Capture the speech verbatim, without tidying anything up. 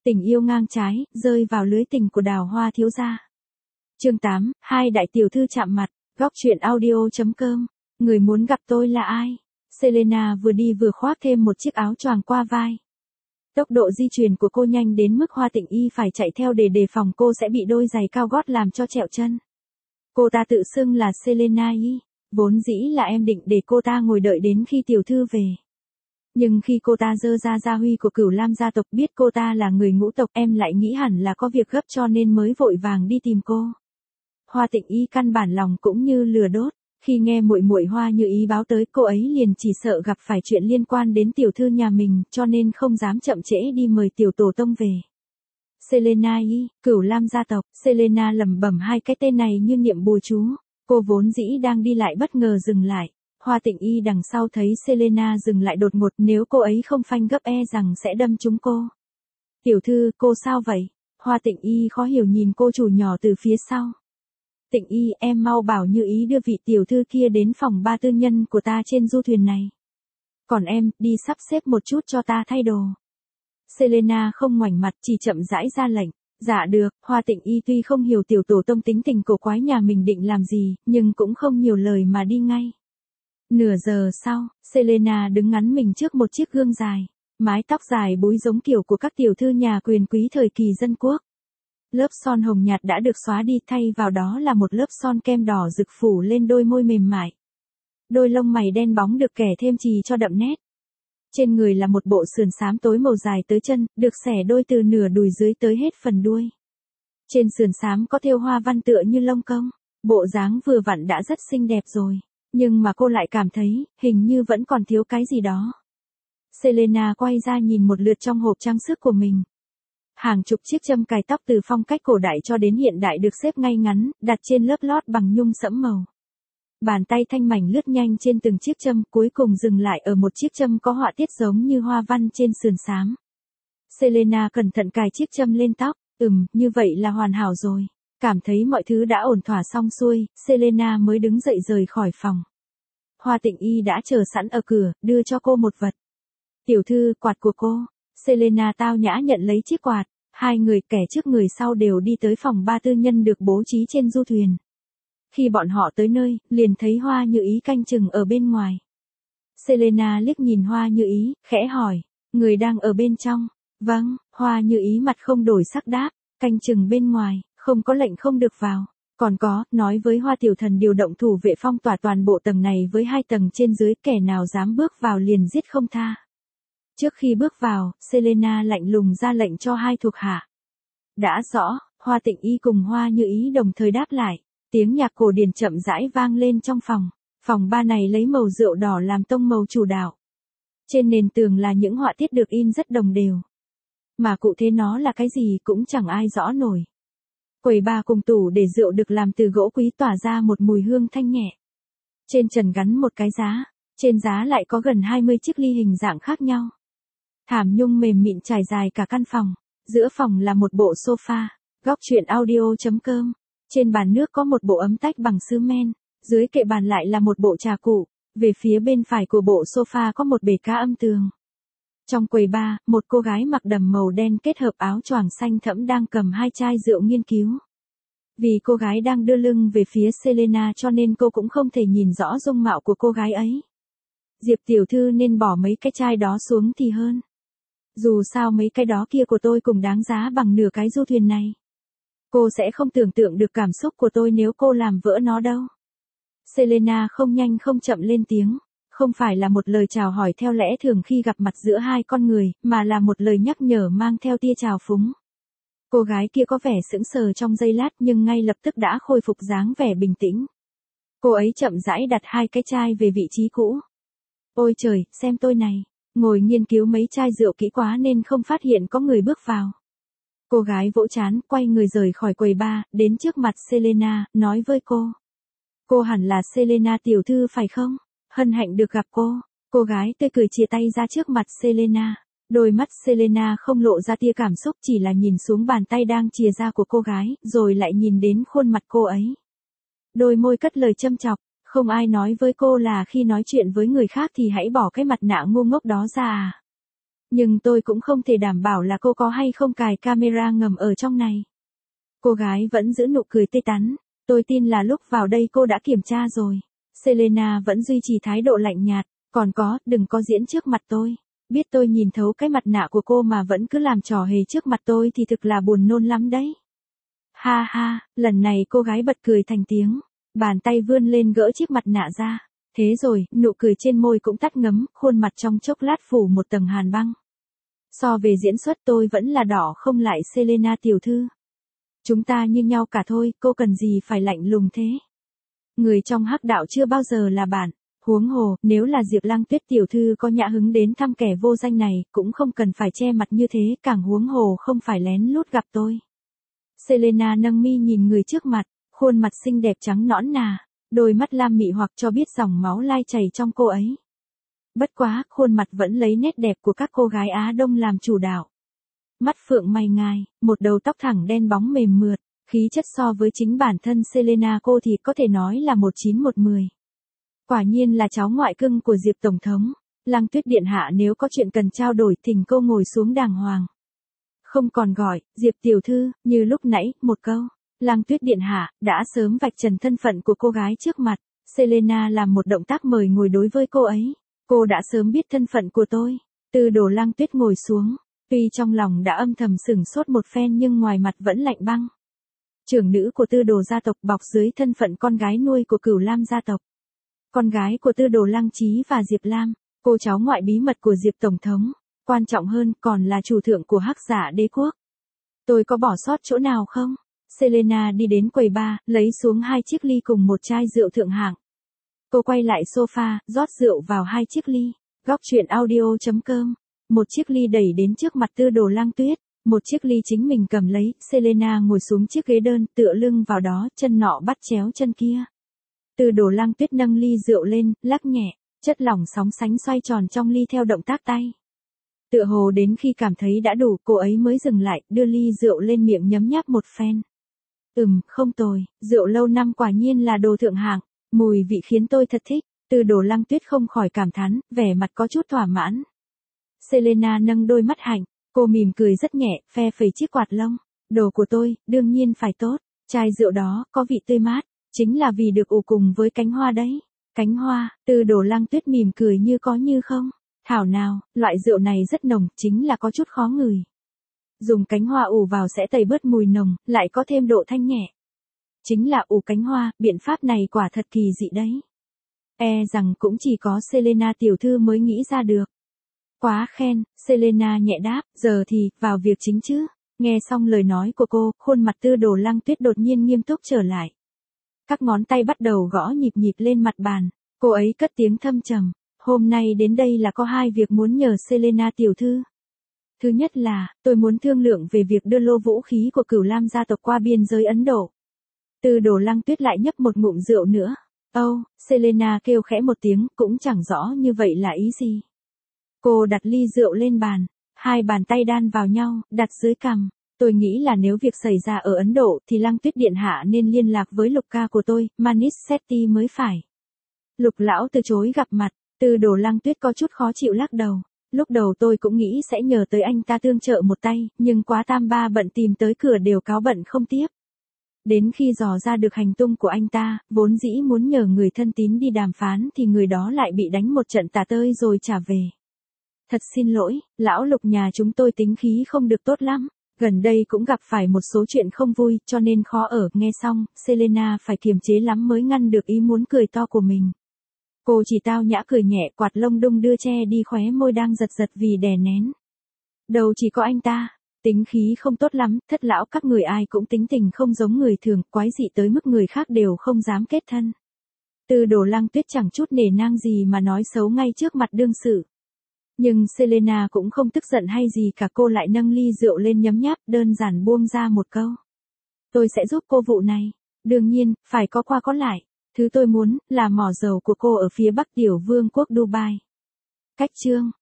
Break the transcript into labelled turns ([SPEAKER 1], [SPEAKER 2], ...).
[SPEAKER 1] Tình yêu ngang trái, rơi vào lưới tình của Đào Hoa thiếu gia. Chương tám, hai đại tiểu thư chạm mặt, góc truyện audio.com. Người muốn gặp tôi là ai? Selena vừa đi vừa khoác thêm một chiếc áo choàng qua vai. Tốc độ di chuyển của cô nhanh đến mức Hoa Tịnh Y phải chạy theo để đề phòng cô sẽ bị đôi giày cao gót làm cho trẹo chân. Cô ta tự xưng là Selena Y, vốn dĩ là em định để cô ta ngồi đợi đến khi tiểu thư về. Nhưng khi cô ta giơ ra gia huy của Cửu Lam gia tộc biết cô ta là người ngũ tộc, em lại nghĩ hẳn là có việc gấp cho nên mới vội vàng đi tìm cô. Hoa Tịnh Y căn bản lòng cũng như lửa đốt, khi nghe muội muội Hoa Như Ý báo tới, cô ấy liền chỉ sợ gặp phải chuyện liên quan đến tiểu thư nhà mình, cho nên không dám chậm trễ đi mời tiểu tổ tông về. Selena Y, Cửu Lam gia tộc. Selena lẩm bẩm hai cái tên này như niệm bùa chú. Cô vốn dĩ đang đi lại bất ngờ dừng lại. Hoa Tịnh Y đằng sau thấy Selena dừng lại đột ngột, nếu cô ấy không phanh gấp e rằng sẽ đâm trúng cô. Tiểu thư, cô sao vậy? Hoa Tịnh Y khó hiểu nhìn cô chủ nhỏ từ phía sau. Tịnh Y, em mau bảo Như Ý đưa vị tiểu thư kia đến phòng ba tư nhân của ta trên du thuyền này. Còn em, đi sắp xếp một chút cho ta thay đồ. Selena không ngoảnh mặt, chỉ chậm rãi ra lệnh. Dạ được. Hoa Tịnh Y tuy không hiểu tiểu tổ tông tính tình cổ quái nhà mình định làm gì, nhưng cũng không nhiều lời mà đi ngay. Nửa giờ sau, Selena đứng ngắn mình trước một chiếc gương dài, mái tóc dài búi giống kiểu của các tiểu thư nhà quyền quý thời kỳ dân quốc. Lớp son hồng nhạt đã được xóa đi, thay vào đó là một lớp son kem đỏ rực phủ lên đôi môi mềm mại. Đôi lông mày đen bóng được kẻ thêm chì cho đậm nét. Trên người là một bộ sườn xám tối màu dài tới chân, được xẻ đôi từ nửa đùi dưới tới hết phần đuôi. Trên sườn xám có thêu hoa văn tựa như lông công, bộ dáng vừa vặn đã rất xinh đẹp rồi. Nhưng mà cô lại cảm thấy, hình như vẫn còn thiếu cái gì đó. Selena quay ra nhìn một lượt trong hộp trang sức của mình. Hàng chục chiếc châm cài tóc từ phong cách cổ đại cho đến hiện đại được xếp ngay ngắn, đặt trên lớp lót bằng nhung sẫm màu. Bàn tay thanh mảnh lướt nhanh trên từng chiếc châm, cuối cùng dừng lại ở một chiếc châm có họa tiết giống như hoa văn trên sườn xám. Selena cẩn thận cài chiếc châm lên tóc, ừm, như vậy là hoàn hảo rồi. Cảm thấy mọi thứ đã ổn thỏa xong xuôi, Selena mới đứng dậy rời khỏi phòng. Hoa Tịnh Y đã chờ sẵn ở cửa, đưa cho cô một vật. Tiểu thư, quạt của cô. Selena tao nhã nhận lấy chiếc quạt. Hai người, kẻ trước người sau đều đi tới phòng ba tư nhân được bố trí trên du thuyền. Khi bọn họ tới nơi, liền thấy Hoa Như Ý canh chừng ở bên ngoài. Selena liếc nhìn Hoa Như Ý, khẽ hỏi, người đang ở bên trong? Vâng. Hoa Như Ý mặt không đổi sắc đáp, canh chừng bên ngoài, không có lệnh không được vào. Còn có, nói với Hoa tiểu thần điều động thủ vệ phong tỏa toàn bộ tầng này với hai tầng trên dưới, kẻ nào dám bước vào liền giết không tha. Trước khi bước vào, Selena lạnh lùng ra lệnh cho hai thuộc hạ. Đã rõ. Hoa Tịnh Y cùng Hoa Như Ý đồng thời đáp lại. Tiếng nhạc cổ điển chậm rãi vang lên trong phòng. Phòng ba này lấy màu rượu đỏ làm tông màu chủ đạo. Trên nền tường là những họa tiết được in rất đồng đều. Mà cụ thể nó là cái gì cũng chẳng ai rõ nổi. Quầy bar cùng tủ để rượu được làm từ gỗ quý tỏa ra một mùi hương thanh nhẹ. Trên trần gắn một cái giá, trên giá lại có gần hai mươi chiếc ly hình dạng khác nhau. Thảm nhung mềm mịn trải dài cả căn phòng, giữa phòng là một bộ sofa. Góc truyện audio.com. Trên bàn nước có một bộ ấm tách bằng sứ men, dưới kệ bàn lại là một bộ trà cụ, về phía bên phải của bộ sofa có một bể cá âm tường. Trong quầy bar, một cô gái mặc đầm màu đen kết hợp áo choàng xanh thẫm đang cầm hai chai rượu nghiên cứu. Vì cô gái đang đưa lưng về phía Selena cho nên cô cũng không thể nhìn rõ dung mạo của cô gái ấy. Diệp tiểu thư nên bỏ mấy cái chai đó xuống thì hơn. Dù sao mấy cái đó kia của tôi cũng đáng giá bằng nửa cái du thuyền này. Cô sẽ không tưởng tượng được cảm xúc của tôi nếu cô làm vỡ nó đâu. Selena không nhanh không chậm lên tiếng. Không phải là một lời chào hỏi theo lẽ thường khi gặp mặt giữa hai con người, mà là một lời nhắc nhở mang theo tia trào phúng. Cô gái kia có vẻ sững sờ trong giây lát nhưng ngay lập tức đã khôi phục dáng vẻ bình tĩnh. Cô ấy chậm rãi đặt hai cái chai về vị trí cũ. Ôi trời, xem tôi này, ngồi nghiên cứu mấy chai rượu kỹ quá nên không phát hiện có người bước vào. Cô gái vỗ trán, quay người rời khỏi quầy bar, đến trước mặt Selena, nói với cô. Cô hẳn là Selena tiểu thư phải không? Hân hạnh được gặp cô. Cô gái tươi cười chia tay ra trước mặt Selena. Đôi mắt Selena không lộ ra tia cảm xúc, chỉ là nhìn xuống bàn tay đang chìa ra của cô gái, rồi lại nhìn đến khuôn mặt cô ấy. Đôi môi cất lời châm chọc, không ai nói với cô là khi nói chuyện với người khác thì hãy bỏ cái mặt nạ ngu ngốc đó ra à? Nhưng tôi cũng không thể đảm bảo là cô có hay không cài camera ngầm ở trong này. Cô gái vẫn giữ nụ cười tươi tắn. Tôi tin là lúc vào đây cô đã kiểm tra rồi. Selena vẫn duy trì thái độ lạnh nhạt. Còn có, đừng có diễn trước mặt tôi. Biết tôi nhìn thấu cái mặt nạ của cô mà vẫn cứ làm trò hề trước mặt tôi thì thực là buồn nôn lắm đấy. Ha ha, lần này cô gái bật cười thành tiếng. Bàn tay vươn lên gỡ chiếc mặt nạ ra. Thế rồi, nụ cười trên môi cũng tắt ngấm, khuôn mặt trong chốc lát phủ một tầng hàn băng. So về diễn xuất tôi vẫn là đỏ không lại Selena tiểu thư. Chúng ta như nhau cả thôi, cô cần gì phải lạnh lùng thế. Người trong hắc đạo chưa bao giờ là bạn. Huống hồ, nếu là Diệp Lăng Tuyết tiểu thư có nhã hứng đến thăm kẻ vô danh này, cũng không cần phải che mặt như thế, càng huống hồ không phải lén lút gặp tôi. Selena nâng mi nhìn người trước mặt, khuôn mặt xinh đẹp trắng nõn nà, đôi mắt lam mị hoặc cho biết dòng máu lai chảy trong cô ấy. Bất quá, khuôn mặt vẫn lấy nét đẹp của các cô gái Á Đông làm chủ đạo. Mắt phượng mày ngài, một đầu tóc thẳng đen bóng mềm mượt, khí chất so với chính bản thân Selena cô thì có thể nói là một chín một mười. Quả nhiên là cháu ngoại cưng của Diệp Tổng thống. Lăng Tuyết điện hạ nếu có chuyện cần trao đổi thỉnh cô ngồi xuống đàng hoàng. Không còn gọi, Diệp tiểu thư, như lúc nãy, một câu. Lăng Tuyết điện hạ, đã sớm vạch trần thân phận của cô gái trước mặt. Selena làm một động tác mời ngồi đối với cô ấy. Cô đã sớm biết thân phận của tôi. Tư Đồ Lăng Tuyết ngồi xuống. Tuy trong lòng đã âm thầm sửng sốt một phen nhưng ngoài mặt vẫn lạnh băng. Trưởng nữ của Tư Đồ gia tộc bọc dưới thân phận con gái nuôi của Cửu Lam gia tộc. Con gái của Tư Đồ Lăng Chí và Diệp Lam, cô cháu ngoại bí mật của Diệp Tổng thống, quan trọng hơn còn là chủ thượng của Hắc Giả Đế quốc. Tôi có bỏ sót chỗ nào không? Selena đi đến quầy bar, lấy xuống hai chiếc ly cùng một chai rượu thượng hạng. Cô quay lại sofa, rót rượu vào hai chiếc ly. Góc truyện audio chấm com. Một chiếc ly đẩy đến trước mặt Tư Đồ Lăng Tuyết, một chiếc ly chính mình cầm lấy. Selena ngồi xuống chiếc ghế đơn, tựa lưng vào đó, chân nọ bắt chéo chân kia. Tư Đồ Lăng Tuyết nâng ly rượu lên, lắc nhẹ, chất lỏng sóng sánh xoay tròn trong ly theo động tác tay. Tựa hồ đến khi cảm thấy đã đủ, cô ấy mới dừng lại, đưa ly rượu lên miệng nhấm nháp một phen. Ừm, không tồi, rượu lâu năm quả nhiên là đồ thượng hạng, mùi vị khiến tôi thật thích. Tư Đồ Lăng Tuyết không khỏi cảm thán, vẻ mặt có chút thỏa mãn. Selena nâng đôi mắt hạnh, cô mỉm cười rất nhẹ, phe phẩy chiếc quạt lông. Đồ của tôi, đương nhiên phải tốt, chai rượu đó, có vị tươi mát, chính là vì được ủ cùng với cánh hoa đấy. Cánh hoa, Tư Đồ Lăng Tuyết mỉm cười như có như không. Thảo nào, loại rượu này rất nồng, chính là có chút khó ngửi. Dùng cánh hoa ủ vào sẽ tẩy bớt mùi nồng, lại có thêm độ thanh nhẹ. Chính là ủ cánh hoa, biện pháp này quả thật kỳ dị đấy. E rằng cũng chỉ có Selena tiểu thư mới nghĩ ra được. Quá khen, Selena nhẹ đáp, giờ thì, vào việc chính chứ. Nghe xong lời nói của cô, khuôn mặt Tư Đồ Lăng Tuyết đột nhiên nghiêm túc trở lại. Các ngón tay bắt đầu gõ nhịp nhịp lên mặt bàn, cô ấy cất tiếng thâm trầm. Hôm nay đến đây là có hai việc muốn nhờ Selena tiểu thư. Thứ nhất là, tôi muốn thương lượng về việc đưa lô vũ khí của Cửu Lam gia tộc qua biên giới Ấn Độ. Tư Đồ Lăng Tuyết lại nhấp một ngụm rượu nữa. Âu, oh, Selena kêu khẽ một tiếng, cũng chẳng rõ như vậy là ý gì. Cô đặt ly rượu lên bàn, hai bàn tay đan vào nhau, đặt dưới cằm. Tôi nghĩ là nếu việc xảy ra ở Ấn Độ thì Lăng Tuyết điện hạ nên liên lạc với Lục ca của tôi, Manish Sethi mới phải. Lục lão từ chối gặp mặt, Tư Đồ Lăng Tuyết có chút khó chịu lắc đầu. Lúc đầu tôi cũng nghĩ sẽ nhờ tới anh ta tương trợ một tay, nhưng quá tam ba bận tìm tới cửa đều cáo bận không tiếp. Đến khi dò ra được hành tung của anh ta, vốn dĩ muốn nhờ người thân tín đi đàm phán thì người đó lại bị đánh một trận tả tơi rồi trả về. Thật xin lỗi, lão Lục nhà chúng tôi tính khí không được tốt lắm. Gần đây cũng gặp phải một số chuyện không vui, cho nên khó ở. Nghe xong, Selena phải kiềm chế lắm mới ngăn được ý muốn cười to của mình. Cô chỉ tao nhã cười nhẹ, quạt lông đung đưa che đi khóe môi đang giật giật vì đè nén. Đâu chỉ có anh ta, tính khí không tốt lắm, thất lão các người ai cũng tính tình không giống người thường, quái dị tới mức người khác đều không dám kết thân. Tư Đồ Lăng Tuyết chẳng chút nể nang gì mà nói xấu ngay trước mặt đương sự. Nhưng Selena cũng không tức giận hay gì cả, cô lại nâng ly rượu lên nhấm nháp, đơn giản buông ra một câu. Tôi sẽ giúp cô vụ này. Đương nhiên, phải có qua có lại. Thứ tôi muốn, là mỏ dầu của cô ở phía bắc tiểu vương quốc Dubai. Cách chương.